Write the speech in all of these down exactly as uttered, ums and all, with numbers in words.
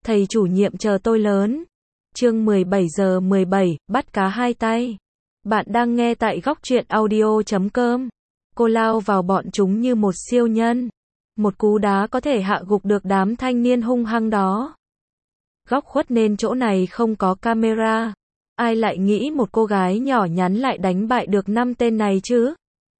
Thầy chủ nhiệm chờ tôi lớn. Chương mười bảy giờ mười bảy, bắt cá hai tay. Bạn đang nghe tại góc truyện audio chấm com. Cô lao vào bọn chúng như một siêu nhân. Một cú đá có thể hạ gục được đám thanh niên hung hăng đó. Góc khuất nên chỗ này không có camera. Ai lại nghĩ một cô gái nhỏ nhắn lại đánh bại được năm tên này chứ?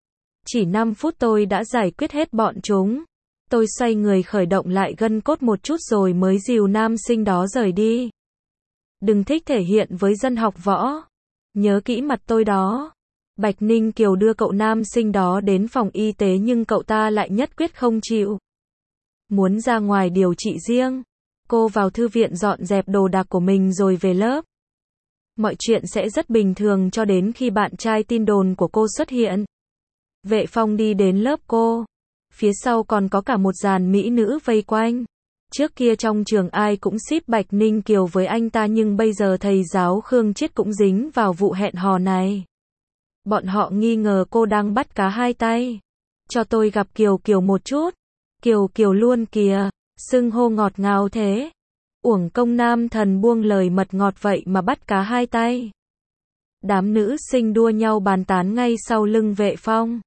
Chỉ năm phút tôi đã giải quyết hết bọn chúng. Tôi xoay người khởi động lại gân cốt một chút rồi mới dìu nam sinh đó rời đi. Đừng thích thể hiện với dân học võ. Nhớ kỹ mặt tôi đó. Bạch Ninh Kiều đưa cậu nam sinh đó đến phòng y tế nhưng cậu ta lại nhất quyết không chịu. Muốn ra ngoài điều trị riêng. Cô vào thư viện dọn dẹp đồ đạc của mình rồi về lớp. Mọi chuyện sẽ rất bình thường cho đến khi bạn trai tin đồn của cô xuất hiện. Vệ Phong đi đến lớp cô. Phía sau còn có cả một dàn mỹ nữ vây quanh. Trước kia trong trường ai cũng ship Bạch Ninh Kiều với anh ta nhưng bây giờ thầy giáo Khương Triết cũng dính vào vụ hẹn hò này. Bọn họ nghi ngờ cô đang bắt cá hai tay. Cho tôi gặp Kiều Kiều một chút. Kiều Kiều luôn kìa, xưng hô ngọt ngào thế. Uổng công nam thần buông lời mật ngọt vậy mà bắt cá hai tay. Đám nữ sinh đua nhau bàn tán ngay sau lưng Vệ Phong.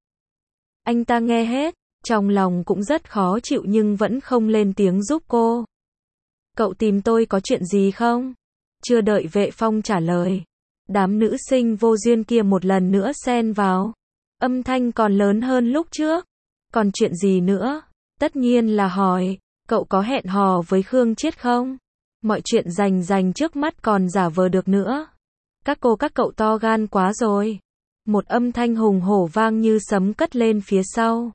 Anh ta nghe hết. Trong lòng cũng rất khó chịu nhưng vẫn không lên tiếng giúp cô. Cậu tìm tôi có chuyện gì không? Chưa đợi Vệ Phong trả lời. Đám nữ sinh vô duyên kia một lần nữa xen vào. Âm thanh còn lớn hơn lúc trước. Còn chuyện gì nữa? Tất nhiên là hỏi, cậu có hẹn hò với Khương Triết không? Mọi chuyện rành rành trước mắt còn giả vờ được nữa. Các cô các cậu to gan quá rồi. Một âm thanh hùng hổ vang như sấm cất lên phía sau.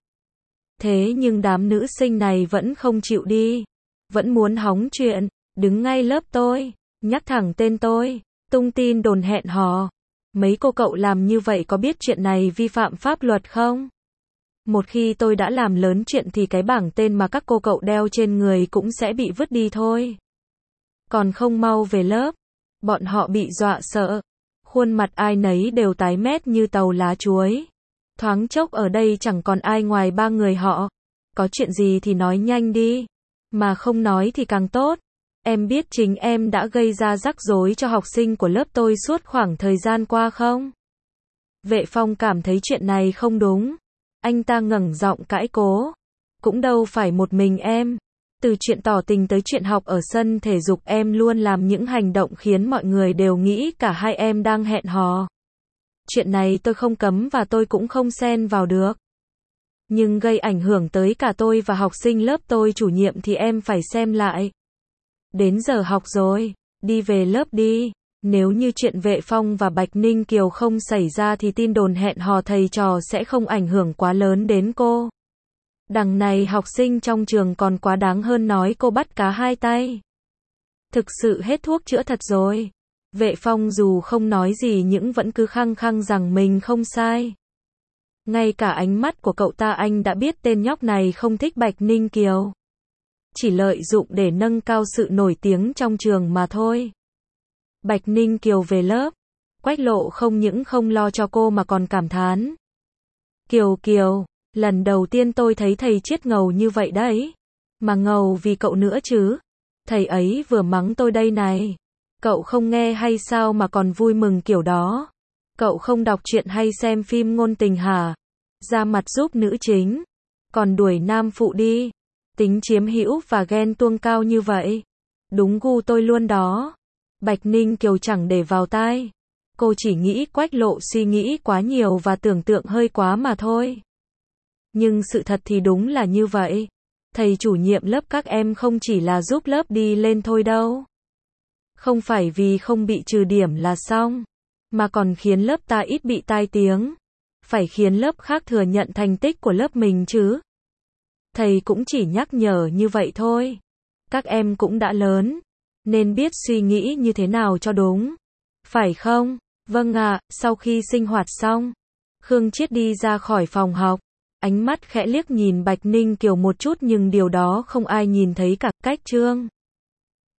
Thế nhưng đám nữ sinh này vẫn không chịu đi. Vẫn muốn hóng chuyện, đứng ngay lớp tôi, nhắc thẳng tên tôi, tung tin đồn hẹn hò. Mấy cô cậu làm như vậy có biết chuyện này vi phạm pháp luật không? Một khi tôi đã làm lớn chuyện thì cái bảng tên mà các cô cậu đeo trên người cũng sẽ bị vứt đi thôi. Còn không mau về lớp. Bọn họ bị dọa sợ. Khuôn mặt ai nấy đều tái mét như tàu lá chuối. Thoáng chốc ở đây chẳng còn ai ngoài ba người họ. Có chuyện gì thì nói nhanh đi. Mà không nói thì càng tốt. Em biết chính em đã gây ra rắc rối cho học sinh của lớp tôi suốt khoảng thời gian qua không? Vệ Phong cảm thấy chuyện này không đúng. Anh ta ngẩng giọng cãi cố. Cũng đâu phải một mình em. Từ chuyện tỏ tình tới chuyện học ở sân thể dục em luôn làm những hành động khiến mọi người đều nghĩ cả hai em đang hẹn hò. Chuyện này tôi không cấm và tôi cũng không xen vào được. Nhưng gây ảnh hưởng tới cả tôi và học sinh lớp tôi chủ nhiệm thì em phải xem lại. Đến giờ học rồi, đi về lớp đi. Nếu như chuyện Vệ Phong và Bạch Ninh Kiều không xảy ra thì tin đồn hẹn hò thầy trò sẽ không ảnh hưởng quá lớn đến cô. Đằng này học sinh trong trường còn quá đáng hơn nói cô bắt cá hai tay. Thực sự hết thuốc chữa thật rồi. Vệ Phong dù không nói gì nhưng vẫn cứ khăng khăng rằng mình không sai. Ngay cả ánh mắt của cậu ta anh đã biết tên nhóc này không thích Bạch Ninh Kiều. Chỉ lợi dụng để nâng cao sự nổi tiếng trong trường mà thôi. Bạch Ninh Kiều về lớp. Quách Lộ không những không lo cho cô mà còn cảm thán. Kiều Kiều, lần đầu tiên tôi thấy thầy Triết ngầu như vậy đấy. Mà ngầu vì cậu nữa chứ. Thầy ấy vừa mắng tôi đây này. Cậu không nghe hay sao mà còn vui mừng kiểu đó? Cậu không đọc truyện hay xem phim ngôn tình hả? Ra mặt giúp nữ chính. Còn đuổi nam phụ đi. Tính chiếm hữu và ghen tuông cao như vậy. Đúng gu tôi luôn đó. Bạch Ninh Kiều chẳng để vào tai. Cô chỉ nghĩ Quách Lộ suy nghĩ quá nhiều và tưởng tượng hơi quá mà thôi. Nhưng sự thật thì đúng là như vậy. Thầy chủ nhiệm lớp các em không chỉ là giúp lớp đi lên thôi đâu. Không phải vì không bị trừ điểm là xong, mà còn khiến lớp ta ít bị tai tiếng. Phải khiến lớp khác thừa nhận thành tích của lớp mình chứ. Thầy cũng chỉ nhắc nhở như vậy thôi. Các em cũng đã lớn, nên biết suy nghĩ như thế nào cho đúng. Phải không? Vâng ạ. Sau khi sinh hoạt xong, Khương Triết đi ra khỏi phòng học. Ánh mắt khẽ liếc nhìn Bạch Ninh Kiều một chút nhưng điều đó không ai nhìn thấy cả. Cách Trương